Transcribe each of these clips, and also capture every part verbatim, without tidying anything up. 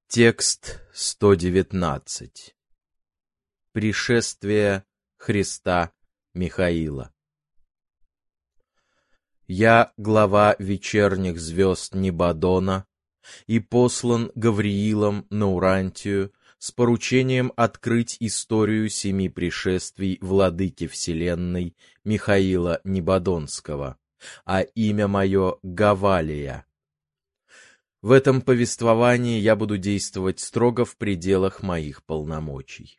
Текст сто девятнадцать. Пришествие Христа Михаила. Я, глава вечерних звезд Небадона, и послан Гавриилом на Урантию с поручением открыть историю семи пришествий владыки вселенной Михаила Небадонского, а имя мое Гавалия. В этом повествовании я буду действовать строго в пределах моих полномочий.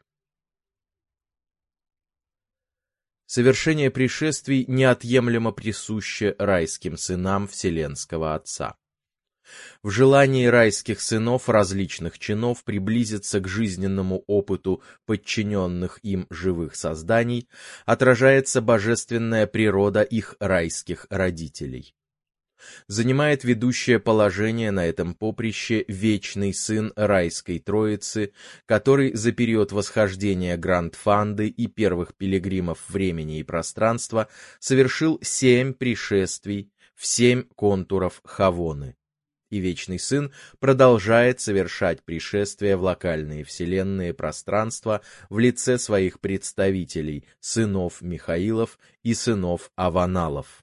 Совершение пришествий неотъемлемо присуще райским сынам Вселенского Отца. В желании райских сынов различных чинов приблизиться к жизненному опыту подчиненных им живых созданий отражается божественная природа их райских родителей. Занимает ведущее положение на этом поприще вечный сын райской троицы, который за период восхождения Гранд-Фанды и первых пилигримов времени и пространства совершил семь пришествий в семь контуров Хавоны. И вечный сын продолжает совершать пришествия в локальные вселенные пространства в лице своих представителей, сынов Михаилов и сынов Аваналов.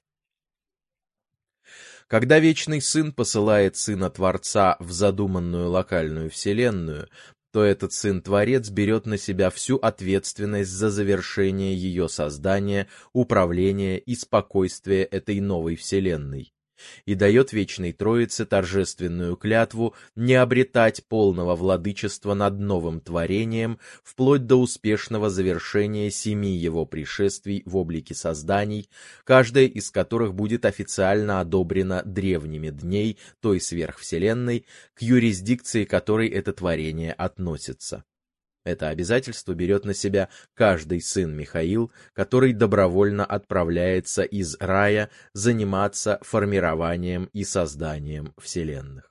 Когда Вечный Сын посылает Сына Творца в задуманную локальную вселенную, то этот Сын-Творец берет на себя всю ответственность за завершение ее создания, управления и спокойствия этой новой вселенной, и дает Вечной Троице торжественную клятву не обретать полного владычества над новым творением вплоть до успешного завершения семи его пришествий в облике созданий, каждое из которых будет официально одобрено древними дней той сверхвселенной, к юрисдикции которой это творение относится. Это обязательство берет на себя каждый сын Михаил, который добровольно отправляется из рая заниматься формированием и созданием вселенных.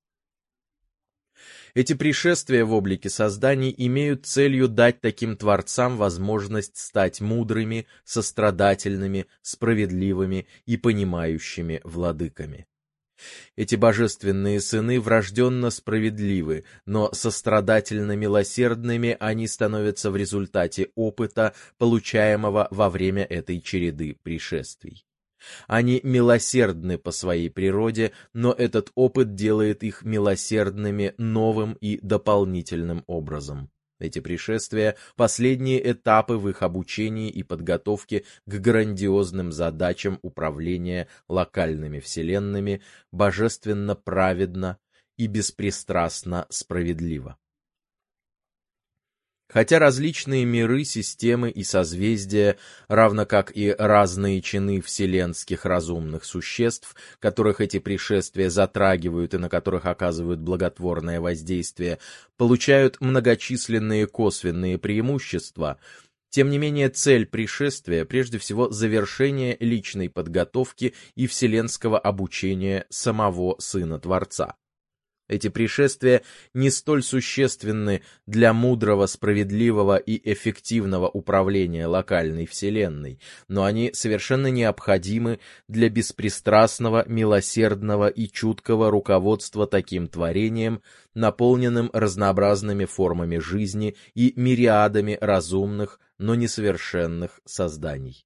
Эти пришествия в облике созданий имеют целью дать таким творцам возможность стать мудрыми, сострадательными, справедливыми и понимающими владыками. Эти божественные сыны врожденно справедливы, но сострадательно-милосердными они становятся в результате опыта, получаемого во время этой череды пришествий. Они милосердны по своей природе, но этот опыт делает их милосердными новым и дополнительным образом. Эти пришествия — последние этапы в их обучении и подготовке к грандиозным задачам управления локальными вселенными божественно праведно и беспристрастно справедливо. Хотя различные миры, системы и созвездия, равно как и разные чины вселенских разумных существ, которых эти пришествия затрагивают и на которых оказывают благотворное воздействие, получают многочисленные косвенные преимущества, тем не менее цель пришествия прежде всего завершение личной подготовки и вселенского обучения самого Сына Творца. Эти пришествия не столь существенны для мудрого, справедливого и эффективного управления локальной вселенной, но они совершенно необходимы для беспристрастного, милосердного и чуткого руководства таким творением, наполненным разнообразными формами жизни и мириадами разумных, но несовершенных созданий.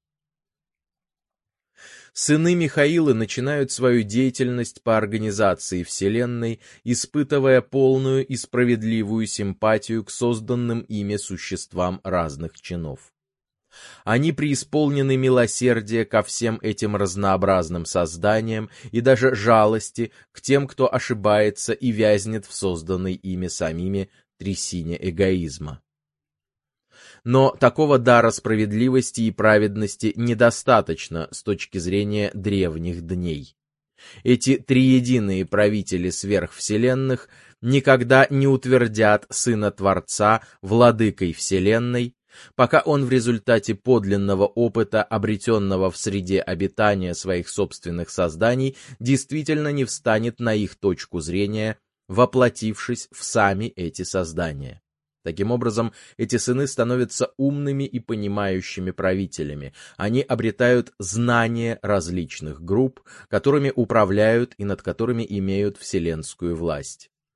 Сыны Михаила начинают свою деятельность по организации Вселенной, испытывая полную и справедливую симпатию к созданным ими существам разных чинов. Они преисполнены милосердия ко всем этим разнообразным созданиям и даже жалости к тем, кто ошибается и вязнет в созданной ими самими трясине эгоизма. Но такого дара справедливости и праведности недостаточно с точки зрения древних дней. Эти триединые правители сверхвселенных никогда не утвердят Сына Творца владыкой Вселенной, пока он в результате подлинного опыта, обретенного в среде обитания своих собственных созданий, действительно не встанет на их точку зрения, воплотившись в сами эти создания. Таким образом, эти сыны становятся умными и понимающими правителями. Они обретают знания различных групп, которыми управляют и над которыми имеют вселенскую власть.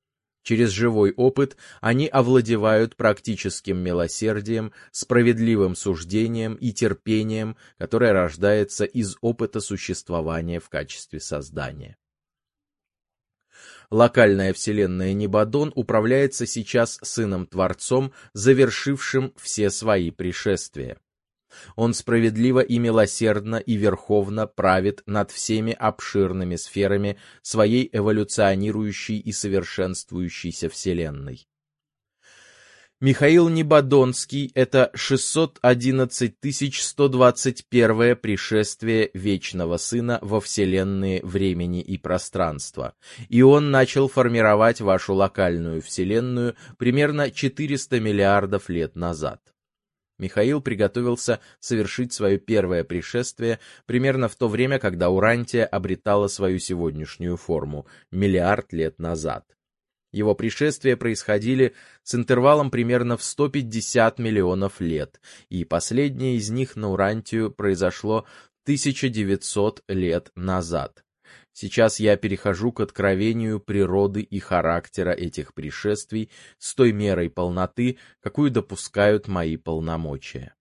Через живой опыт они овладевают практическим милосердием, справедливым суждением и терпением, которое рождается из опыта существования в качестве создания. Локальная вселенная Нибадон управляется сейчас Сыном-Творцом, завершившим все свои пришествия. Он справедливо и милосердно и верховно правит над всеми обширными сферами своей эволюционирующей и совершенствующейся вселенной. Михаил Нибадонский — это шестьсот одиннадцать тысяч сто двадцать первое пришествие Вечного Сына во вселенные времени и пространства, и он начал формировать вашу локальную вселенную примерно четыреста миллиардов лет назад. Михаил приготовился совершить свое первое пришествие примерно в то время, когда Урантия обретала свою сегодняшнюю форму, миллиард лет назад. Его пришествия происходили с интервалом примерно в сто пятьдесят миллионов лет, и последнее из них на Урантию произошло тысяча девятьсот лет назад. Сейчас я перехожу к откровению природы и характера этих пришествий с той мерой полноты, какую допускают мои полномочия.